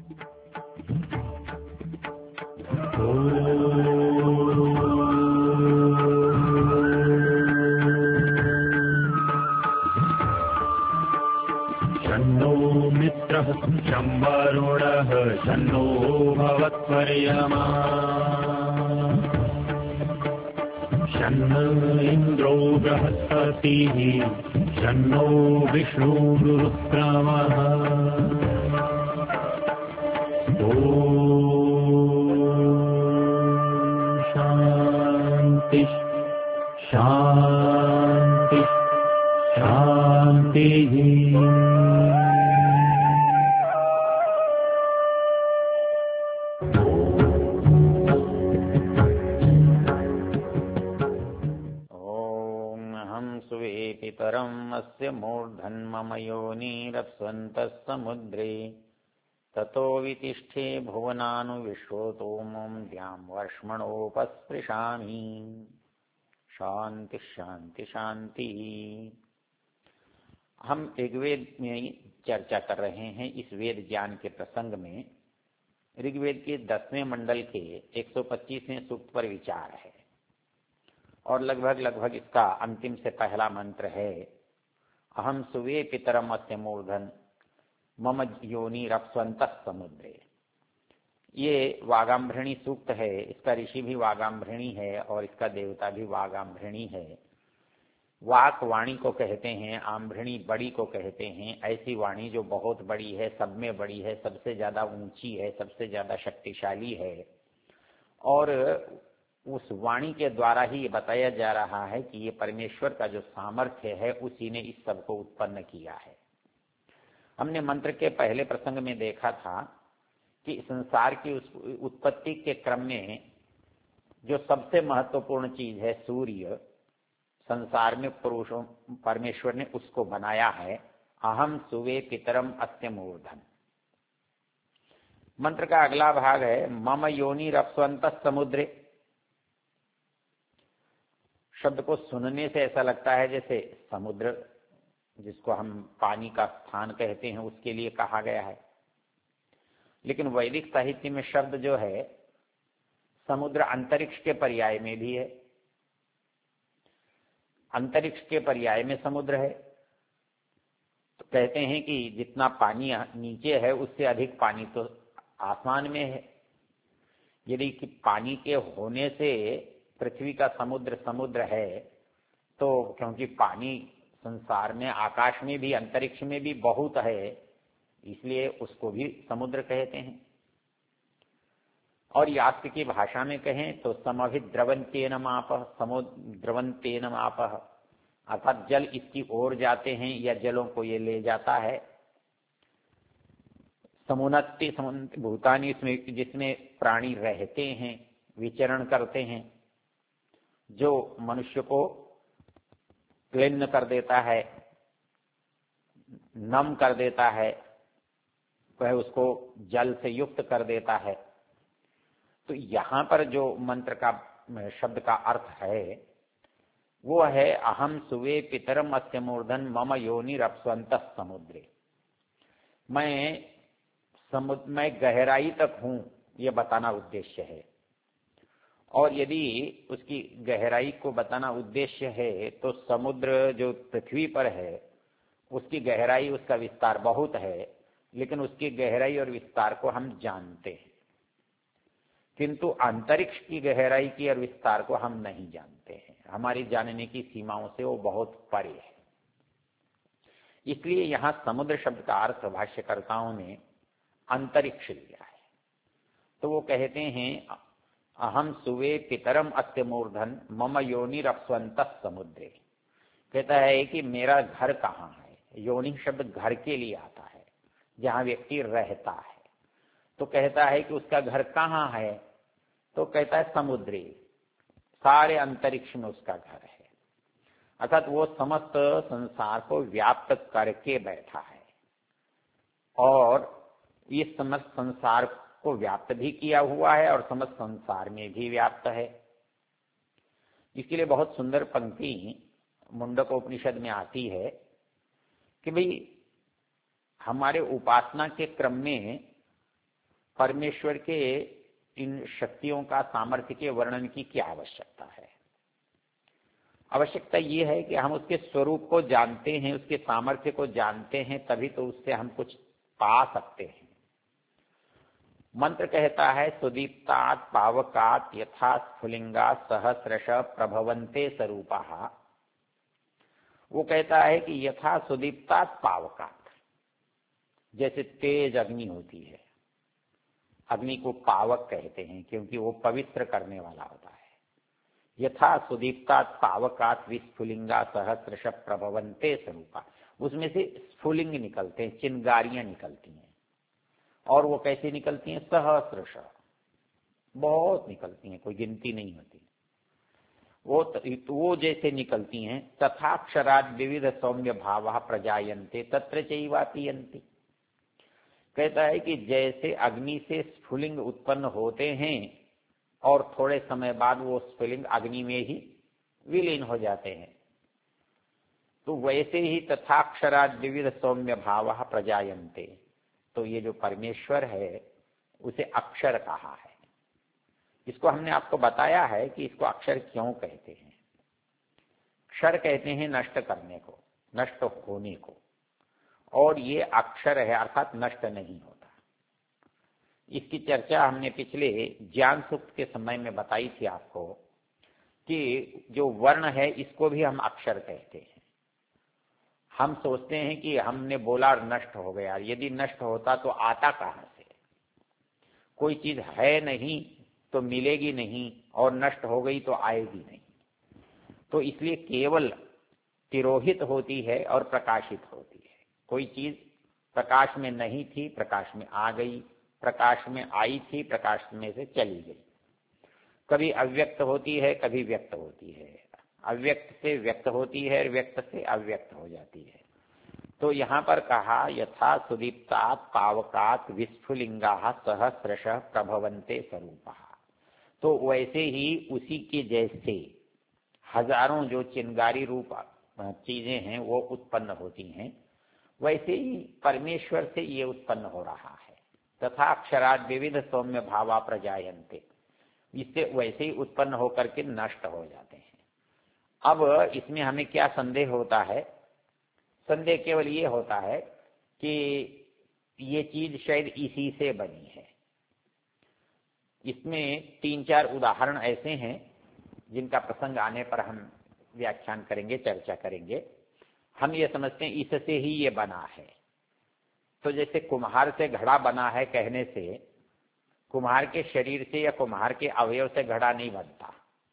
शन्नो मित्रः शं वरुणः शन्नो भवत्वर्यमा शन्न इन्द्रो बृहस्पतिः शन्नो विष्णुरुक्रमः शांति शांति शांति। पितरम् अस्य मूर्धन् मम योनिरप्स्वन्तः समुद्रे ततो वितिष्ठे भुवनानुविश्वतो मम द्यां वर्ष्मणोपस्पृशामि। शांति शांति शांति। हम ऋग्वेद में चर्चा कर रहे हैं। इस वेद ज्ञान के प्रसंग में ऋग्वेद के 10वें मंडल के 125वें सूक्त पर विचार है और लगभग इसका अंतिम से पहला मंत्र है अहम सुवे पितरम अस्य मूर्धन मम योनि रप्स्वन्तः समुद्रे। ये वागाम्भृणी सूक्त है। इसका ऋषि भी वागाम्भृणी है और इसका देवता भी वागाम्भृणी है। वाक वाणी को कहते हैं, आम्भृणी बड़ी को कहते हैं। ऐसी वाणी जो बहुत बड़ी है, सब में बड़ी है, सबसे ज्यादा ऊंची है, सबसे ज्यादा शक्तिशाली है। और उस वाणी के द्वारा ही ये बताया जा रहा है कि ये परमेश्वर का जो सामर्थ्य है उसी ने इस सब को उत्पन्न किया है। हमने मंत्र के पहले प्रसंग में देखा था कि संसार की उस उत्पत्ति के क्रम में जो सबसे महत्वपूर्ण चीज है सूर्य, संसार में पुरुषों परमेश्वर ने उसको बनाया है। अहम सुवे पितरम अस्य मूर्धन। मंत्र का अगला भाग है मम योनि रप्स्वन्तः समुद्रे। शब्द को सुनने से ऐसा लगता है जैसे समुद्र, जिसको हम पानी का स्थान कहते हैं, उसके लिए कहा गया है। लेकिन वैदिक साहित्य में शब्द जो है समुद्र अंतरिक्ष के पर्याय में भी है। अंतरिक्ष के पर्याय में समुद्र है। तो कहते हैं कि जितना पानी नीचे है उससे अधिक पानी तो आसमान में है। यदि कि पानी के होने से पृथ्वी का समुद्र समुद्र है तो क्योंकि पानी संसार में, आकाश में भी, अंतरिक्ष में भी बहुत है, इसलिए उसको भी समुद्र कहते हैं। और यास्क की भाषा में कहें तो समभिद्रवन्तेन मापः, समुद्रवन्तेन मापः, अर्थात जल इसकी ओर जाते हैं या जलों को ये ले जाता है। समुन्नति भूतानि, जिसमें प्राणी रहते हैं, विचरण करते हैं, जो मनुष्य को क्लीन कर देता है, नम कर देता है, वह उसको जल से युक्त कर देता है। तो यहां पर जो मंत्र का शब्द का अर्थ है वो है अहम सुवे पितरम अस्य मूर्धन मम योनि रप्स्वन्तः समुद्रे। मैं गहराई तक हूं, यह बताना उद्देश्य है। और यदि उसकी गहराई को बताना उद्देश्य है तो समुद्र जो पृथ्वी पर है उसकी गहराई, उसका विस्तार बहुत है, लेकिन उसकी गहराई और विस्तार को हम जानते हैं, किंतु अंतरिक्ष की गहराई की और विस्तार को हम नहीं जानते हैं। हमारी जानने की सीमाओं से वो बहुत परे है। इसलिए यहां समुद्र शब्द का अर्थ भाष्यकर्ताओं ने अंतरिक्ष लिया है। तो वो कहते हैं अहम सुवे पितरम अस्य मूर्धन मम योनि रप्स्वन्तः समुद्रे। कहता है कि मेरा घर कहाँ है। योनि शब्द घर के लिए आता है, जहां व्यक्ति रहता है। तो कहता है कि उसका घर कहाँ है, तो कहता है समुद्री, सारे अंतरिक्ष में उसका घर है। अर्थात वो समस्त संसार को व्याप्त करके बैठा है और इस समस्त संसार को व्याप्त भी किया हुआ है और समस्त संसार में भी व्याप्त है। इसके लिए बहुत सुंदर पंक्ति मुंडकोपनिषद में आती है कि भाई हमारे उपासना के क्रम में परमेश्वर के इन शक्तियों का, सामर्थ्य के वर्णन की क्या आवश्यकता है? आवश्यकता ये है कि हम उसके स्वरूप को जानते हैं, उसके सामर्थ्य को जानते हैं, तभी तो उससे हम कुछ पा सकते हैं। मंत्र कहता है सुदीप्तात् पावकात् यथा स्फुलिंगा सहस्रश प्रभवन्ते स्वरूपः। वो कहता है कि यथा सुदीप्तात् पावकात्, जैसे तेज अग्नि होती है, अग्नि को पावक कहते हैं क्योंकि वो पवित्र करने वाला होता है। यथा सुदीप्तात् पावकात् विस्फुलिंगा सहस्रश प्रभवन्ते स्वरूपा, उसमें से स्फुलिंग निकलते हैं, चिंगारियां निकलती हैं। और वो कैसे निकलती हैं? सहस्रश, बहुत निकलती हैं, कोई गिनती नहीं होती। वो जैसे निकलती हैं। तथाक्षराद विविध सौम्य भाव प्रजायन्ते तत्र चैवापीयन्ति। कहता है कि जैसे अग्नि से स्फुलिंग उत्पन्न होते हैं और थोड़े समय बाद वो स्फुलिंग अग्नि में ही विलीन हो जाते हैं, तो वैसे ही तथाक्षराद विविध सौम्य भाव प्रजायन्ते। तो ये जो परमेश्वर है उसे अक्षर कहा है। इसको हमने आपको बताया है कि इसको अक्षर क्यों कहते हैं। क्षर कहते हैं नष्ट करने को, नष्ट होने को, और ये अक्षर है अर्थात नष्ट नहीं होता। इसकी चर्चा हमने पिछले ज्ञान सूक्त के समय में बताई थी आपको कि जो वर्ण है इसको भी हम अक्षर कहते हैं। हम सोचते हैं कि हमने बोला और नष्ट हो गया, यदि नष्ट होता तो आता कहां से? कोई चीज है नहीं तो मिलेगी नहीं, और नष्ट हो गई तो आएगी नहीं। तो इसलिए केवल तिरोहित होती है और प्रकाशित होती है। कोई चीज प्रकाश में नहीं थी, प्रकाश में आ गई, प्रकाश में आई थी, प्रकाश में से चली गई। कभी अव्यक्त होती है, कभी व्यक्त होती है, अव्यक्त से व्यक्त होती है, व्यक्त से अव्यक्त हो जाती है। तो यहाँ पर कहा यथा सुदीप्तात् पावकात् विस्फुलिंगा सहस्रश प्रभवन्ते स्वरूपः। तो वैसे ही उसी के जैसे हजारों जो चिंगारी रूप चीजें हैं वो उत्पन्न होती हैं, वैसे ही परमेश्वर से ये उत्पन्न हो रहा है। तथा अक्षराद विविध सौम्य भावा प्रजायन्ते, इससे वैसे ही उत्पन्न होकर के नष्ट हो जाते हैं। अब इसमें हमें क्या संदेह होता है? संदेह केवल ये होता है कि ये चीज शायद इसी से बनी है। इसमें 3-4 उदाहरण ऐसे हैं जिनका प्रसंग आने पर हम व्याख्यान करेंगे, चर्चा करेंगे। हम ये समझते हैं इससे ही ये बना है। तो जैसे कुम्हार से घड़ा बना है कहने से कुम्हार के शरीर से या कुम्हार के अवयव से घड़ा नहीं बनता।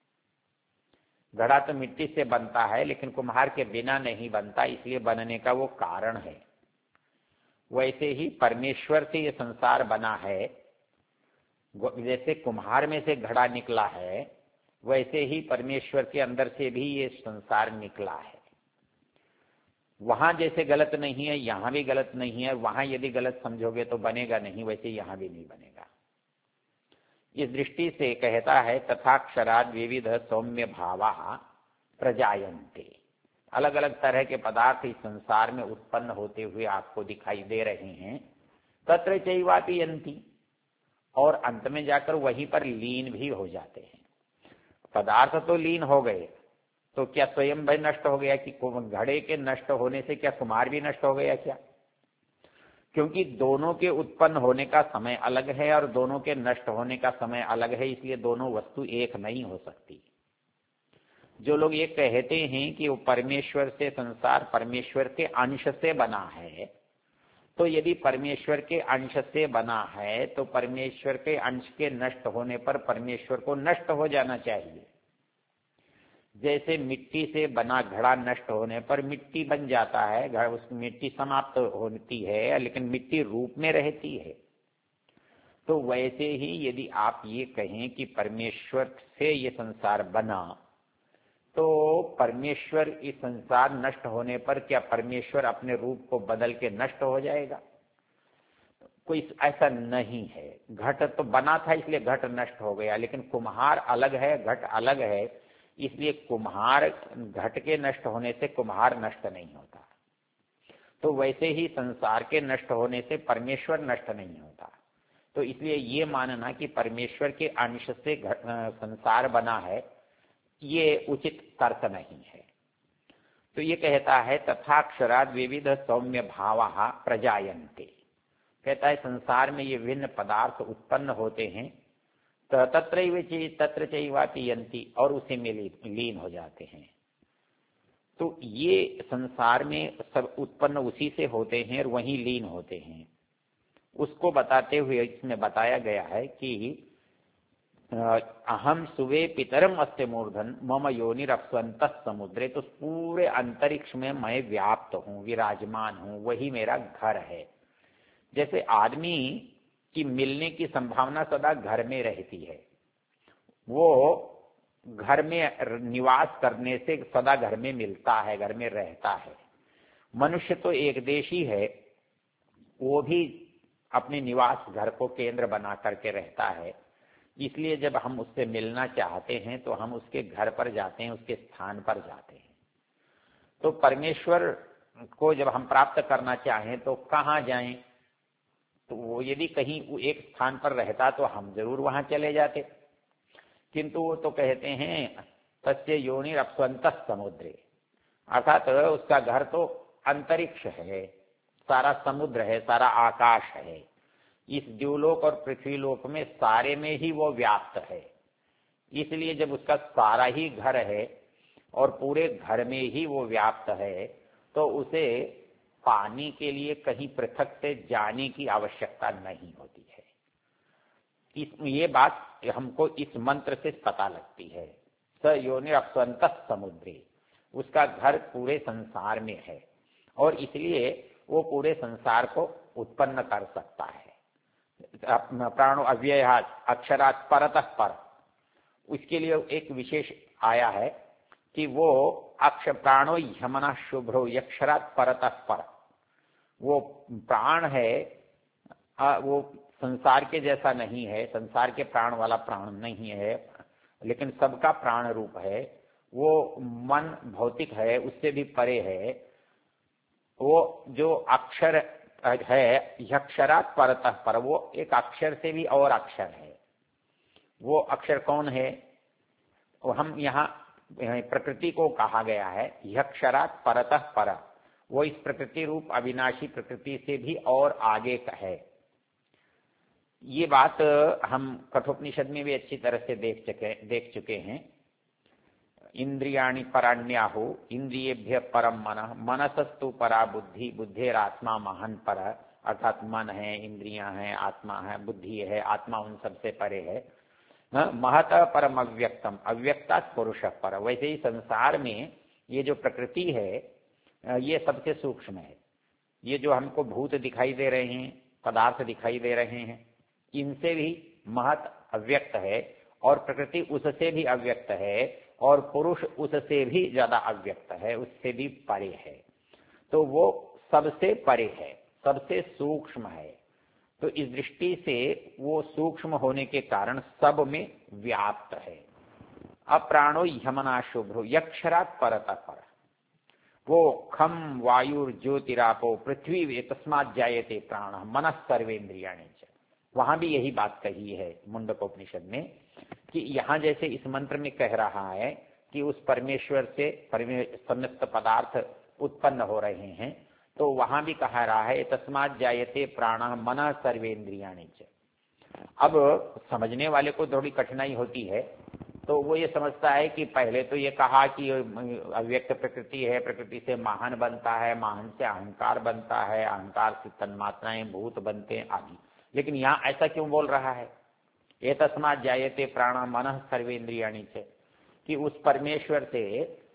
घड़ा तो मिट्टी से बनता है, लेकिन कुम्हार के बिना नहीं बनता, इसलिए बनने का वो कारण है। वैसे ही परमेश्वर से ये संसार बना है। जैसे कुम्हार में से घड़ा निकला है, वैसे ही परमेश्वर के अंदर से भी ये संसार निकला है। वहां जैसे गलत नहीं है, यहां भी गलत नहीं है। वहां यदि गलत समझोगे तो बनेगा नहीं, वैसे यहां भी नहीं बनेगा। इस दृष्टि से कहता है तथाक्षराद विविध सौम्य भावा प्रजायन्ते। अलग अलग तरह के पदार्थ इस संसार में उत्पन्न होते हुए आपको दिखाई दे रहे हैं। तत्र चैवापीयन्ति, और अंत में जाकर वहीं पर लीन भी हो जाते हैं। पदार्थ तो लीन हो गए, तो क्या स्वयं भी नष्ट हो गया? कि घड़े के नष्ट होने से क्या कुम्हार भी नष्ट हो गया क्या? क्योंकि दोनों के उत्पन्न होने का समय अलग है और दोनों के नष्ट होने का समय अलग है, इसलिए दोनों वस्तु एक नहीं हो सकती। जो लोग ये कहते हैं कि वो परमेश्वर से संसार परमेश्वर के अंश से बना है, तो यदि परमेश्वर के अंश से बना है तो परमेश्वर के अंश के नष्ट होने पर परमेश्वर को नष्ट हो जाना चाहिए। जैसे मिट्टी से बना घड़ा नष्ट होने पर मिट्टी बन जाता है, उस मिट्टी समाप्त होती है, लेकिन मिट्टी रूप में रहती है। तो वैसे ही यदि आप ये कहें कि परमेश्वर से ये संसार बना, तो परमेश्वर इस संसार नष्ट होने पर क्या परमेश्वर अपने रूप को बदल के नष्ट हो जाएगा? कोई ऐसा नहीं है। घट तो बना था इसलिए घट नष्ट हो गया, लेकिन कुम्हार अलग है, घट अलग है, इसलिए कुम्हार घट के नष्ट होने से कुम्हार नष्ट नहीं होता। तो वैसे ही संसार के नष्ट होने से परमेश्वर नष्ट नहीं होता। तो इसलिए ये मानना कि परमेश्वर के अंश से संसार बना है, ये उचित तर्क नहीं है। तो ये कहता है तथाक्षराद विविध सौम्य भावा प्रजायन्ते, कहता है संसार में ये विभिन्न पदार्थ उत्पन्न होते हैं, तत्र चैवाति यन्ति, और उसी में लीन हो जाते हैं। तो ये संसार में सब उत्पन्न उसी से होते हैं और वहीं लीन होते हैं। उसको बताते हुए इसमें बताया गया है कि अहम सुवे पितरम अस्ते मूर्धन मम योनिरप्स्वंत समुद्रे, तो पूरे अंतरिक्ष में मैं व्याप्त हूँ, विराजमान हूँ, वही मेरा घर है। जैसे आदमी की मिलने की संभावना सदा घर में रहती है, वो घर में निवास करने से सदा घर में मिलता है, घर में रहता है। मनुष्य तो एक देशी है, वो भी अपने निवास घर को केंद्र बना करके रहता है। इसलिए जब हम उससे मिलना चाहते हैं तो हम उसके घर पर जाते हैं, उसके स्थान पर जाते हैं। तो परमेश्वर को जब हम प्राप्त करना चाहें तो कहाँ जाएं? तो वो यदि कहीं एक स्थान पर रहता तो हम जरूर वहां चले जाते, किंतु वो तो कहते हैं तस्य योनिरप्स्वन्तः समुद्रे, अर्थात उसका घर तो अंतरिक्ष है, सारा समुद्र है, सारा आकाश है। इस द्यूलोक और पृथ्वीलोक में सारे में ही वो व्याप्त है। इसलिए जब उसका सारा ही घर है और पूरे घर में ही वो व्याप्त है, तो उसे पाने के लिए कहीं पृथक से जाने की आवश्यकता नहीं होती है। ये बात हमको इस मंत्र से पता लगती है। स योनिरप्स्वन्तः समुद्रे, उसका घर पूरे संसार में है और इसलिए वो पूरे संसार को उत्पन्न कर सकता है। प्राणो अव्यय अक्षरात् परतः पर, उसके लिए एक विशेष आया है कि वो प्राणो ह्यमनः शुभ्रो यक्षरात् परतः पर, वो प्राण है, वो संसार के जैसा नहीं है, संसार के प्राण वाला प्राण नहीं है, लेकिन सबका प्राण रूप है। वो मन भौतिक है, उससे भी परे है। वो जो अक्षर है यक्षरात् परतः पर, वो एक अक्षर से भी और अक्षर है। वो अक्षर कौन है? वो हम यहाँ प्रकृति को कहा गया है यक्षरात् परतः पर, वो इस प्रकृति रूप अविनाशी प्रकृति से भी और आगे का है। ये बात हम कठोपनिषद में भी अच्छी तरह से देख चुके हैं। इंद्रियाणि पराण्याहु इंद्रियेभ्य परम मनः, मनसस्तु परा बुद्धि, बुद्धेरात्मा महान पर, अर्थात मन है, इंद्रियां हैं, आत्मा है, बुद्धि है, आत्मा उन सबसे परे है। महत परम अव्यक्तम, अव्यक्तात् पुरुष पर, वैसे ही संसार में ये जो प्रकृति है ये सबसे सूक्ष्म है। ये जो हमको भूत दिखाई दे रहे हैं, पदार्थ दिखाई दे रहे हैं, इनसे भी महत अव्यक्त है और प्रकृति उससे भी अव्यक्त है और पुरुष उससे भी ज्यादा अव्यक्त है, उससे भी परे है। तो वो सबसे परे है, सबसे सूक्ष्म है। तो इस दृष्टि से वो सूक्ष्म होने के कारण सब में व्याप्त है। अप्राणो ह्यमना शुभ्रो यक्षरात् परतः पर, वो खम वायुर ज्योतिरापो पृथ्वी तस्मात् जायते प्राण मनः सर्वेन्द्रियाणि च, वहां भी यही बात कही है मुंडकोपनिषद में कि यहाँ जैसे इस मंत्र में कह रहा है कि उस परमेश्वर से समस्त पदार्थ उत्पन्न हो रहे हैं, तो वहां भी कह रहा है तस्मात् जायते प्राणः मनः सर्वेन्द्रियाणि च। अब समझने वाले को थोड़ी कठिनाई होती है, तो वो ये समझता है कि पहले तो ये कहा कि अव्यक्त प्रकृति है, प्रकृति से महान बनता है, महान से अहंकार बनता है, अहंकार से तन्मात्राएं भूत बनते हैं आदि। लेकिन यहाँ ऐसा क्यों बोल रहा है? ये तस्मात् जायते प्राणः मनः सर्वेन्द्रियाणि च, कि उस परमेश्वर से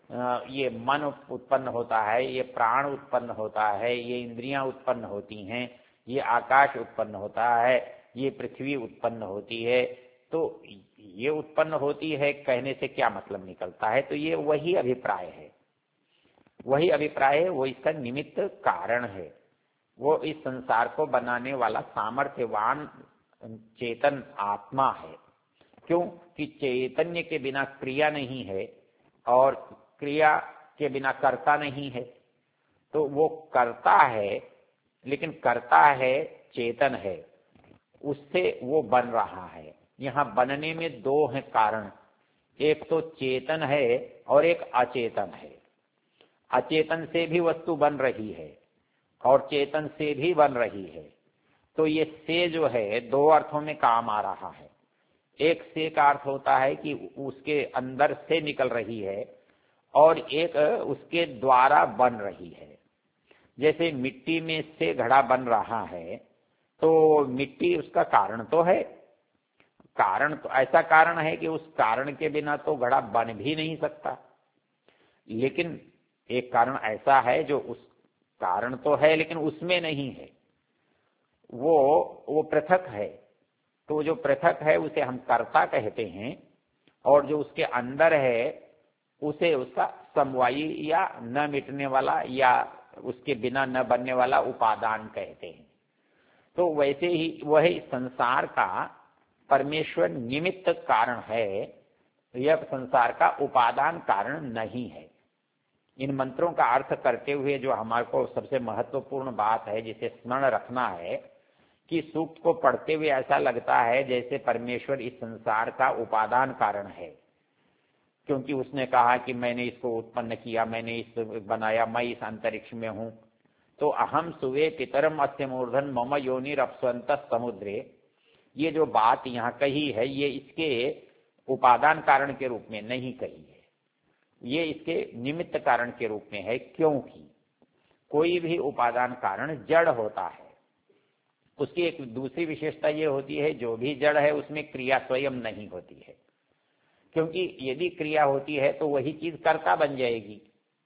ये मन उत्पन्न होता है, ये प्राण उत्पन्न होता है, ये इंद्रियां उत्पन्न होती हैं, ये आकाश उत्पन्न होता है, ये पृथ्वी उत्पन्न होती है। तो ये उत्पन्न होती है कहने से क्या मतलब निकलता है? तो ये वही अभिप्राय है, वही अभिप्राय है, वो इसका निमित्त कारण है। वो इस संसार को बनाने वाला सामर्थ्यवान चेतन आत्मा है। क्यों? कि चैतन्य के बिना क्रिया नहीं है और क्रिया के बिना कर्ता नहीं है। तो वो करता है, लेकिन करता है चेतन है, उससे वो बन रहा है। यहाँ बनने में दो हैं कारण, एक तो चेतन है और एक अचेतन है। अचेतन से भी वस्तु बन रही है और चेतन से भी बन रही है। तो ये से जो है दो अर्थों में काम आ रहा है। एक से का अर्थ होता है कि उसके अंदर से निकल रही है और एक उसके द्वारा बन रही है। जैसे मिट्टी में से घड़ा बन रहा है तो मिट्टी उसका कारण तो है, कारण तो ऐसा कारण है कि उस कारण के बिना तो घड़ा बन भी नहीं सकता। लेकिन एक कारण ऐसा है जो उस कारण तो है लेकिन उसमें नहीं है, वो पृथक है। तो जो पृथक है उसे हम कर्ता कहते हैं और जो उसके अंदर है उसे उसका समवायी या न मिटने वाला या उसके बिना न बनने वाला उपादान कहते हैं। तो वैसे ही वह संसार का परमेश्वर निमित्त कारण है, यह संसार का उपादान कारण नहीं है। इन मंत्रों का अर्थ करते हुए जो हमारे को सबसे महत्वपूर्ण बात है जिसे स्मरण रखना है कि सूक्त को पढ़ते हुए ऐसा लगता है जैसे परमेश्वर इस संसार का उपादान कारण है, क्योंकि उसने कहा कि मैंने इसको उत्पन्न किया, मैंने इस बनाया, मैं इस अंतरिक्ष में हूं। तो अहम सुवे पितरम अस्य मूर्धन मम योनिर अपस्वंत समुद्रे, ये जो बात यहाँ कही है ये इसके उपादान कारण के रूप में नहीं कही है, ये इसके निमित्त कारण के रूप में है। क्योंकि कोई भी उपादान कारण जड़ होता है। उसकी एक दूसरी विशेषता ये होती है जो भी जड़ है उसमें क्रिया स्वयं नहीं होती है, क्योंकि यदि क्रिया होती है तो वही चीज कर्ता बन जाएगी।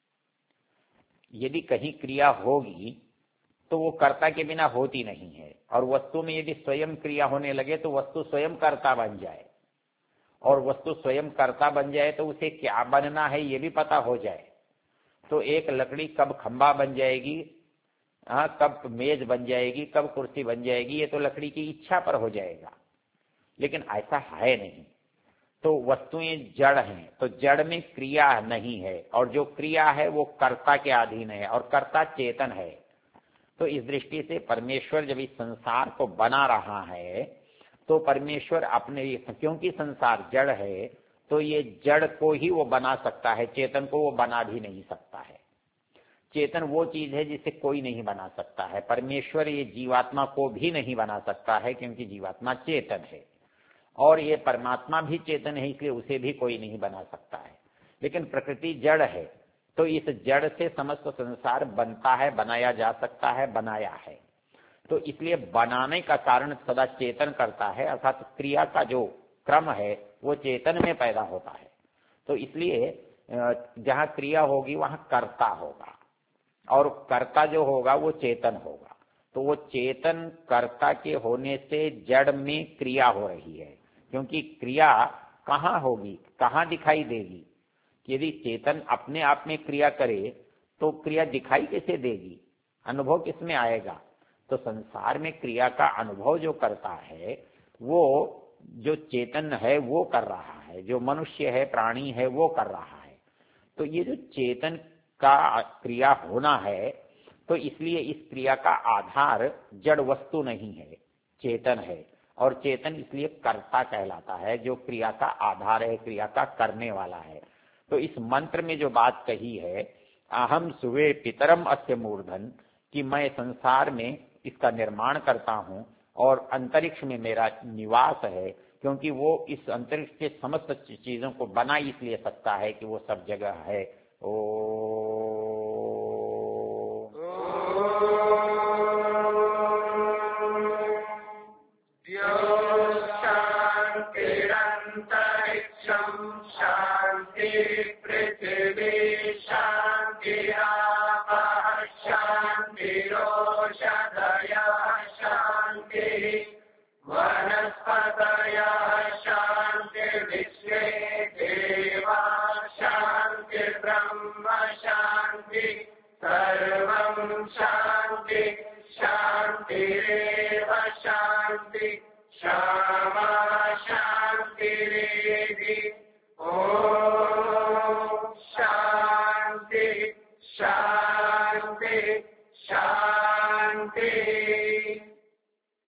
यदि कहीं क्रिया होगी तो वो कर्ता के बिना होती नहीं है, और वस्तु में यदि स्वयं क्रिया होने लगे तो वस्तु स्वयं कर्ता बन जाए, और वस्तु स्वयं कर्ता बन जाए तो उसे क्या बनना है ये भी पता हो जाए। तो एक लकड़ी कब खंबा बन जाएगी, कब मेज बन जाएगी, कब कुर्सी बन जाएगी, ये तो लकड़ी की इच्छा पर हो जाएगा। लेकिन ऐसा है नहीं। तो वस्तुएं जड़ हैं तो जड़ में क्रिया नहीं है, और जो क्रिया है वो कर्ता के अधीन है और कर्ता चेतन है। तो इस दृष्टि से परमेश्वर जब इस संसार को बना रहा है तो परमेश्वर अपने, क्योंकि संसार जड़ है तो ये जड़ को ही वो बना सकता है, चेतन को वो बना भी नहीं सकता है। चेतन वो चीज है जिसे कोई नहीं बना सकता है। परमेश्वर ये जीवात्मा को भी नहीं बना सकता है क्योंकि जीवात्मा चेतन है, और ये परमात्मा भी चेतन है इसलिए उसे भी कोई नहीं बना सकता है। लेकिन प्रकृति जड़ है तो इस जड़ से समस्त संसार बनता है, बनाया जा सकता है, बनाया है। तो इसलिए बनाने का कारण सदा चेतन करता है, अर्थात क्रिया का जो क्रम है वो चेतन में पैदा होता है। तो इसलिए जहां क्रिया होगी वहां कर्ता होगा, और कर्ता जो होगा वो चेतन होगा। तो वो चेतन कर्ता के होने से जड़ में क्रिया हो रही है, क्योंकि क्रिया कहाँ होगी, कहाँ दिखाई देगी। यदि चेतन अपने आप में क्रिया करे तो क्रिया दिखाई कैसे देगी, अनुभव किसमें आएगा। तो संसार में क्रिया का अनुभव जो करता है वो जो चेतन है वो कर रहा है, जो मनुष्य है, प्राणी है, वो कर रहा है। तो ये जो चेतन का क्रिया होना है, तो इसलिए इस क्रिया का आधार जड़ वस्तु नहीं है, चेतन है, और चेतन इसलिए कर्ता कहलाता है, जो क्रिया का आधार है, क्रिया का करने वाला है। तो इस मंत्र में जो बात कही है, अहम सुवे पितरम अस्य मूर्धन, कि मैं संसार में इसका निर्माण करता हूं और अंतरिक्ष में मेरा निवास है, क्योंकि वो इस अंतरिक्ष के समस्त चीजों को बना इसलिए सकता है कि वो सब जगह है। शांति पृथ्वी शांति शांति वनस्पतयः शांति विश्वे देवा शांति ब्रह्म शांति सर्वं शांति शांतिरेव शांति शांति।